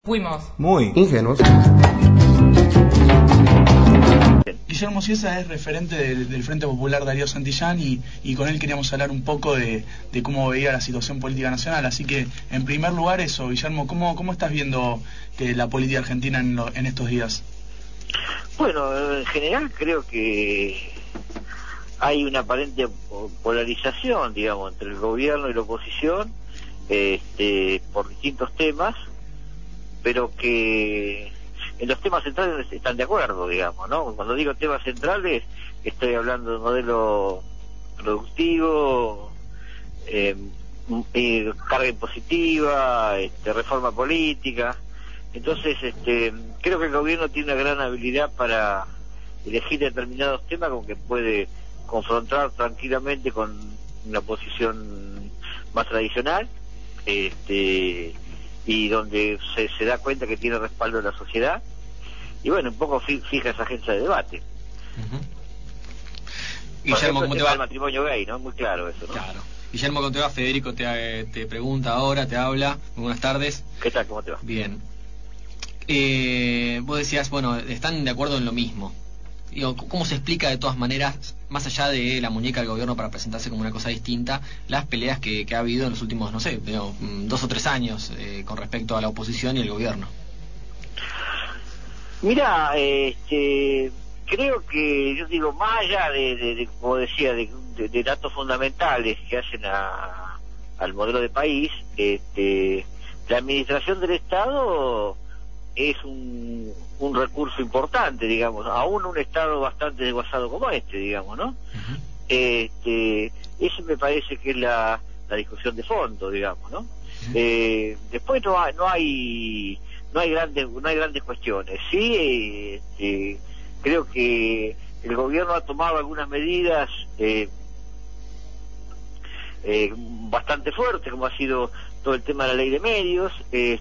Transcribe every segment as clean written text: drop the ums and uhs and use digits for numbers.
Fuimos. Muy ingenuos. Guillermo Ciesa es referente del Frente Popular Darío Santillán y con él queríamos hablar un poco de cómo veía la situación política nacional. Así que, en primer lugar, eso, Guillermo, ¿cómo estás viendo la política argentina en estos días? Bueno, en general creo que hay una aparente polarización, digamos, entre el gobierno y la oposición, por distintos temas, pero que en los temas centrales están de acuerdo, digamos, ¿no? Cuando digo temas centrales, estoy hablando de modelo productivo, carga impositiva, reforma política. Entonces, creo que el gobierno tiene una gran habilidad para elegir determinados temas con que puede confrontar tranquilamente con una oposición más tradicional, y donde se da cuenta que tiene respaldo de la sociedad, y bueno, un poco fija esa agencia de debate. Guillermo, ¿cómo te va? El matrimonio gay, ¿no? Muy claro eso, ¿no? Claro. Guillermo, ¿cómo te va? Federico te pregunta ahora, te habla. Muy buenas tardes. ¿Qué tal? ¿Cómo te va? Bien. Vos decías, bueno, están de acuerdo en lo mismo. Digo, ¿cómo se explica de todas maneras, más allá de la muñeca del gobierno para presentarse como una cosa distinta, las peleas que ha habido en los últimos, no sé, 2 o 3 años con respecto a la oposición y el gobierno? Mira, creo que, yo digo, más allá de como decía, de datos fundamentales que hacen al modelo de país, la administración del Estado es un recurso importante, digamos, aún un Estado bastante desguazado como digamos, ¿no? Uh-huh. Eso me parece que es la discusión de fondo, digamos, ¿no? Uh-huh. Después no hay grandes cuestiones. Sí, creo que el gobierno ha tomado algunas medidas bastante fuertes, como ha sido todo el tema de la ley de medios,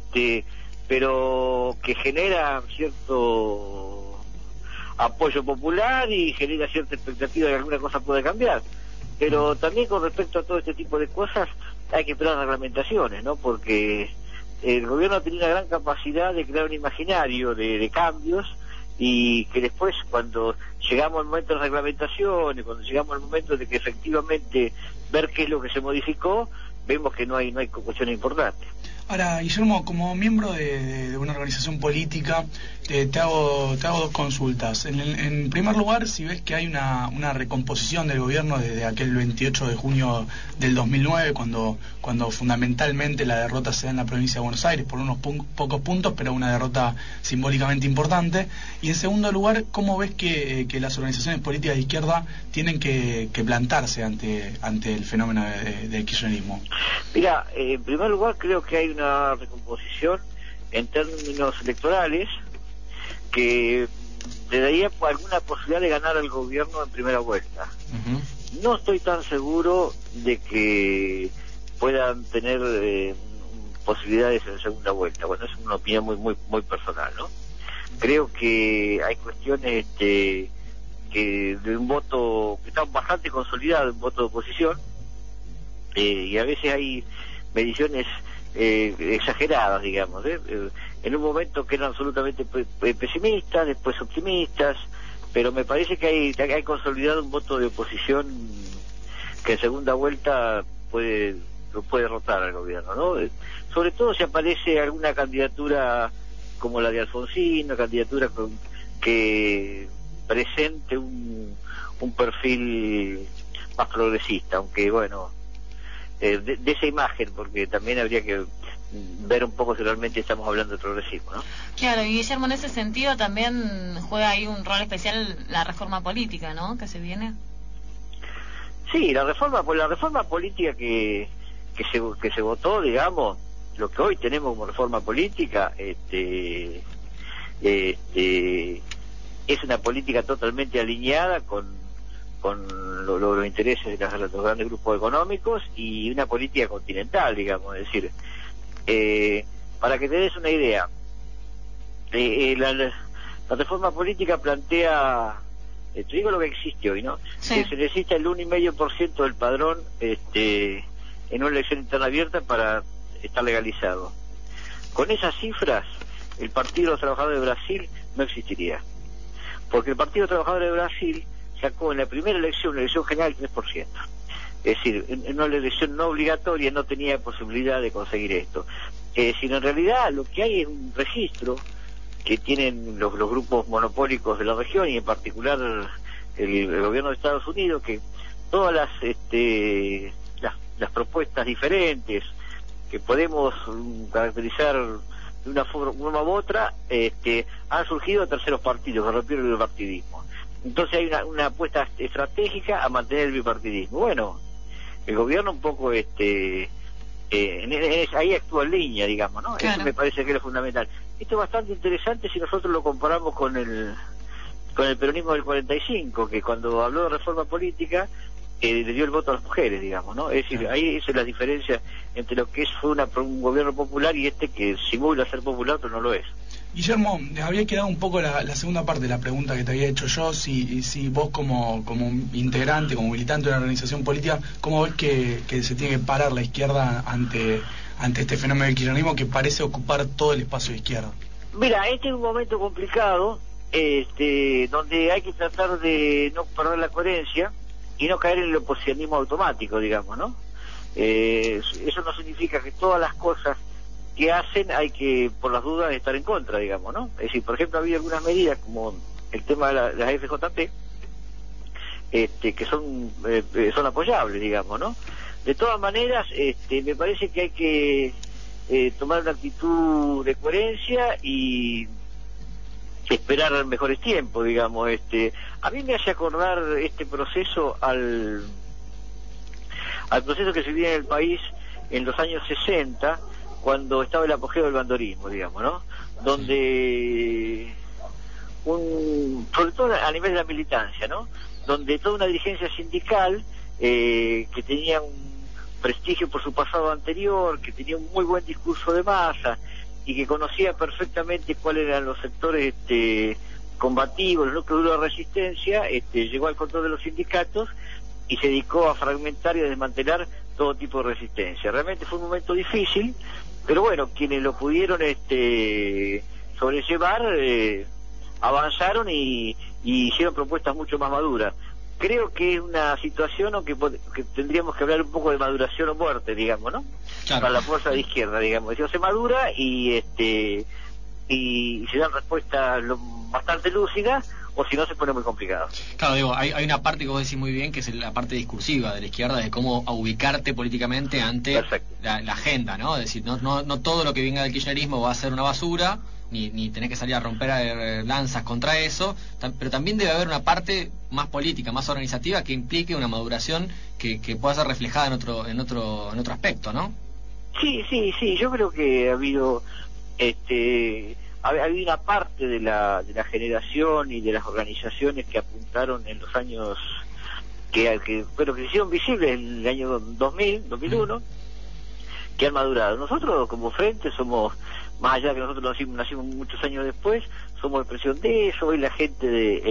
pero que genera cierto apoyo popular y genera cierta expectativa de que alguna cosa puede cambiar. Pero también con respecto a todo este tipo de cosas hay que esperar reglamentaciones, ¿no? Porque el gobierno tiene una gran capacidad de crear un imaginario de cambios, y que después, cuando llegamos al momento de reglamentaciones, cuando llegamos al momento de que efectivamente ver qué es lo que se modificó, vemos que no hay cuestiones importantes. Ahora, Guillermo, como miembro de una organización política, te hago 2 consultas. En primer lugar, si ves que hay una recomposición del gobierno desde aquel 28 de junio del 2009, cuando fundamentalmente la derrota se da en la provincia de Buenos Aires por unos pocos puntos, pero una derrota simbólicamente importante. Y en segundo lugar, ¿cómo ves que las organizaciones políticas de izquierda tienen que plantarse ante el fenómeno del kirchnerismo? Mira, en primer lugar creo que hay una recomposición en términos electorales que le daría alguna posibilidad de ganar al gobierno en primera vuelta. Uh-huh. No estoy tan seguro de que puedan tener posibilidades en segunda vuelta. Bueno, es una opinión muy personal, ¿no? Creo que hay cuestiones que de un voto que está bastante consolidado, un voto de oposición, y a veces hay mediciones exageradas, digamos, en un momento que eran absolutamente pesimistas, después optimistas, pero me parece que hay consolidado un voto de oposición que en segunda vuelta lo puede derrotar al gobierno, ¿no? Sobre todo si aparece alguna candidatura como la de Alfonsín, una candidatura que presente un perfil más progresista, aunque bueno, de esa imagen, porque también habría que ver un poco si realmente estamos hablando de progresismo, ¿no? Claro, y Guillermo, en ese sentido también juega ahí un rol especial la reforma política, ¿no?, que se viene. Sí, la reforma política que se votó, digamos, lo que hoy tenemos como reforma política, es una política totalmente alineada con los intereses de los grandes grupos económicos, y una política continental, digamos, es decir, para que te des una idea, la reforma política plantea, te digo lo que existe hoy, ¿no? Sí. Que se necesita el 1,5% del padrón en una elección interna abierta para estar legalizado. Con esas cifras el Partido de los Trabajadores de Brasil no existiría. Porque el Partido de los Trabajadores de Brasil sacó en la primera elección, la elección general, el 3%. Es decir, en una elección no obligatoria no tenía posibilidad de conseguir esto. Sino en realidad lo que hay es un registro que tienen los grupos monopólicos de la región y en particular el gobierno de Estados Unidos, que todas las propuestas diferentes que podemos caracterizar de una forma u otra han surgido de terceros partidos que rompieron el bipartidismo. Entonces hay una apuesta estratégica a mantener el bipartidismo. Bueno, el gobierno un poco ahí actúa en línea, digamos, ¿no? Claro. Eso me parece que es lo fundamental. Esto es bastante interesante si nosotros lo comparamos con el peronismo del 45, que cuando habló de reforma política le dio el voto a las mujeres, digamos, ¿no? Es decir, ahí esa es la diferencia entre lo que fue un gobierno popular y que simula ser popular pero no lo es. Guillermo, había quedado un poco la segunda parte de la pregunta que te había hecho yo, si vos como integrante, como militante de una organización política, ¿cómo ves que se tiene que parar la izquierda ante este fenómeno del kirchnerismo que parece ocupar todo el espacio de izquierda? Mira, este es un momento complicado, donde hay que tratar de no perder la coherencia y no caer en el oposicionismo automático, digamos, ¿no? Eso no significa que todas las cosas que hacen hay que, por las dudas, estar en contra, digamos, ¿no? Es decir, por ejemplo, había algunas medidas como el tema de las FJP que son apoyables, digamos, ¿no? De todas maneras, me parece que hay que tomar una actitud de coherencia y esperar mejores tiempos, digamos. A mí me hace acordar este proceso al proceso que se vivía en el país en los años 60, cuando estaba el apogeo del bandorismo, digamos, ¿no? Donde sobre todo a nivel de la militancia, ¿no? Donde toda una dirigencia sindical que tenía un prestigio por su pasado anterior, que tenía un muy buen discurso de masa y que conocía perfectamente cuáles eran los sectores combativos, los núcleos duros de resistencia, llegó al control de los sindicatos y se dedicó a fragmentar y a desmantelar todo tipo de resistencia. Realmente fue un momento difícil, pero bueno, quienes lo pudieron sobrellevar avanzaron y hicieron propuestas mucho más maduras. Creo que es una situación que tendríamos que hablar un poco de maduración o muerte, digamos, ¿no? Claro. Para la fuerza de izquierda, digamos. Se madura y se dan respuestas bastante lúcidas, o si no se pone muy complicado. Claro, digo, hay una parte que vos decís muy bien, que es la parte discursiva de la izquierda, de cómo ubicarte políticamente ante la agenda, ¿no? Es decir, no todo lo que venga del kirchnerismo va a ser una basura, ni tenés que salir a romper lanzas contra eso, pero también debe haber una parte más política, más organizativa, que implique una maduración que pueda ser reflejada en otro aspecto, ¿no? Sí, yo creo que ha habido había una parte de la generación y de las organizaciones que apuntaron en los años que se hicieron visibles en el año 2001, que han madurado. Nosotros como frente somos, más allá de que nosotros nacimos muchos años después, somos expresión de eso. Hoy la gente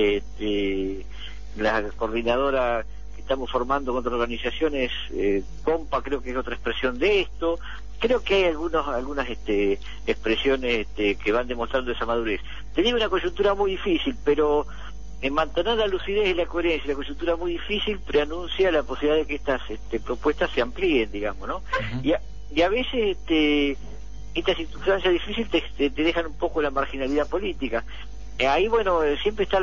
de la coordinadora que estamos formando contra organizaciones, COMPA, creo que es otra expresión de esto. Creo que hay algunas expresiones que van demostrando esa madurez. Tenía una coyuntura muy difícil, pero en mantener la lucidez y la coherencia, la coyuntura muy difícil preanuncia la posibilidad de que estas propuestas se amplíen, digamos, ¿no? Uh-huh. Y a veces estas circunstancias difíciles te dejan un poco la marginalidad política. Ahí, bueno, siempre está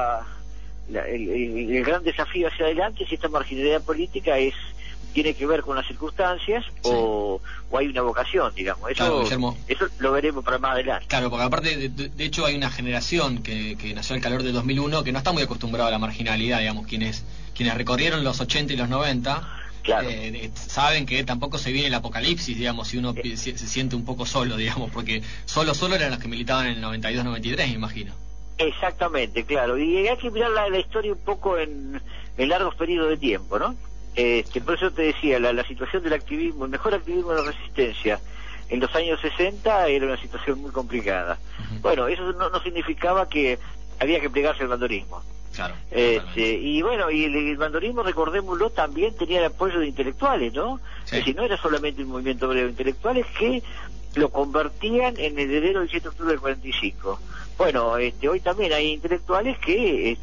el gran desafío hacia adelante, si esta marginalidad política tiene que ver con las circunstancias, sí, o hay una vocación, digamos. Eso, claro, eso lo veremos para más adelante. Claro, porque aparte, de hecho, hay una generación que nació al calor del 2001 que no está muy acostumbrada a la marginalidad, digamos. Quienes recorrieron los 80 y los 90, claro, saben que tampoco se viene el apocalipsis, digamos, si uno se siente un poco solo, digamos, porque solo eran los que militaban en el 92-93, me imagino. Exactamente, claro. Y hay que mirar la historia un poco en largos periodos de tiempo, ¿no? Por eso te decía, la situación del activismo, el mejor activismo de la resistencia en los años 60 era una situación muy complicada. Uh-huh. Bueno, eso no significaba que había que plegarse al bandorismo. Claro. Y bueno, y el bandorismo, recordémoslo, también tenía el apoyo de intelectuales, ¿no? Sí. Es decir, no era solamente un movimiento obrero, intelectuales que lo convertían en heredero del 7 de octubre del 45. Bueno, hoy también hay intelectuales que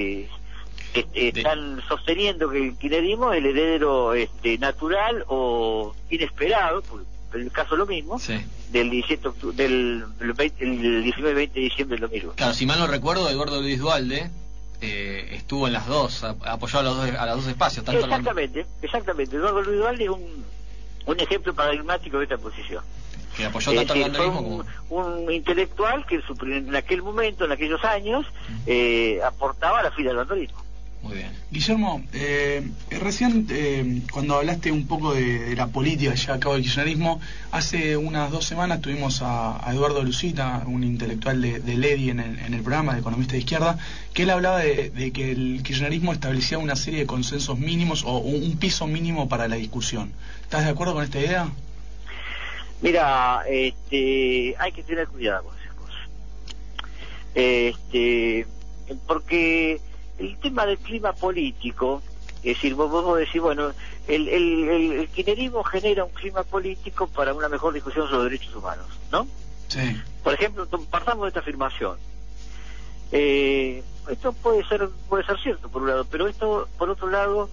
están sosteniendo que el kirchnerismo es el heredero natural o inesperado, en el caso lo mismo, sí, del 17 del 19 y 20 de diciembre del 2001. Claro, si mal no recuerdo, Eduardo Luis Duhalde estuvo en las dos, apoyó a los dos espacios. Tanto exactamente. Eduardo Luis Duhalde es un ejemplo paradigmático de esta posición. Que apoyó tanto al banderismo como un intelectual que en aquel momento, en aquellos años, aportaba a la fila del banderismo. Muy bien. Guillermo, recién cuando hablaste un poco de la política que lleva a cabo el kirchnerismo, hace unas 2 semanas tuvimos a Eduardo Lucita, un intelectual de Ledi en el programa de Economista de Izquierda, que él hablaba de que el kirchnerismo establecía una serie de consensos mínimos o un piso mínimo para la discusión. ¿Estás de acuerdo con esta idea? Mira, hay que tener cuidado con esas cosas. Porque el tema del clima político, es decir, vos decís, bueno, el kirchnerismo genera un clima político para una mejor discusión sobre los derechos humanos, ¿no? Sí. Por ejemplo, partamos de esta afirmación. Esto puede ser cierto por un lado, pero esto por otro lado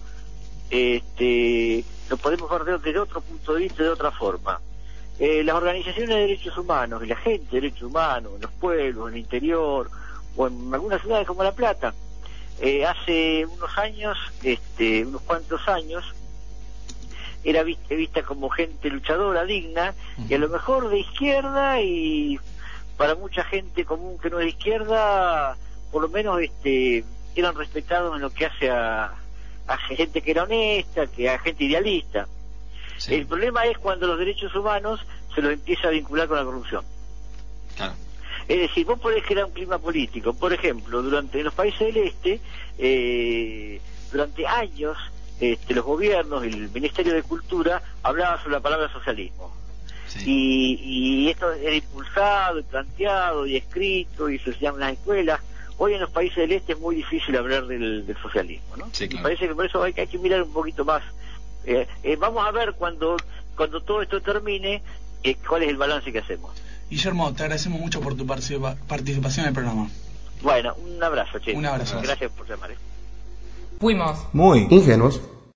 lo podemos ver desde otro punto de vista, de otra forma. Las organizaciones de derechos humanos y la gente de derechos humanos en los pueblos, en el interior o en algunas ciudades como La Plata, hace unos años, unos cuantos años, era vista como gente luchadora, digna, y a lo mejor de izquierda, y para mucha gente común que no es de izquierda, por lo menos eran respetados en lo que hace a gente que era honesta, que a gente idealista. Sí. El problema es cuando los derechos humanos se los empieza a vincular con la corrupción. Claro. Es decir, vos podés crear un clima político. Por ejemplo, en los países del este, durante años, los gobiernos, el Ministerio de Cultura, hablaba sobre la palabra socialismo. Sí. Y esto era impulsado, y planteado, y escrito, y se llaman las escuelas. Hoy en los países del este es muy difícil hablar del socialismo, ¿no? Sí, claro. Me parece que por eso hay que mirar un poquito más. Vamos a ver cuando todo esto termine, cuál es el balance que hacemos. Guillermo, te agradecemos mucho por tu participación en el programa. Bueno, un abrazo, che. Un abrazo. Gracias por llamar. Fuimos muy ingenuos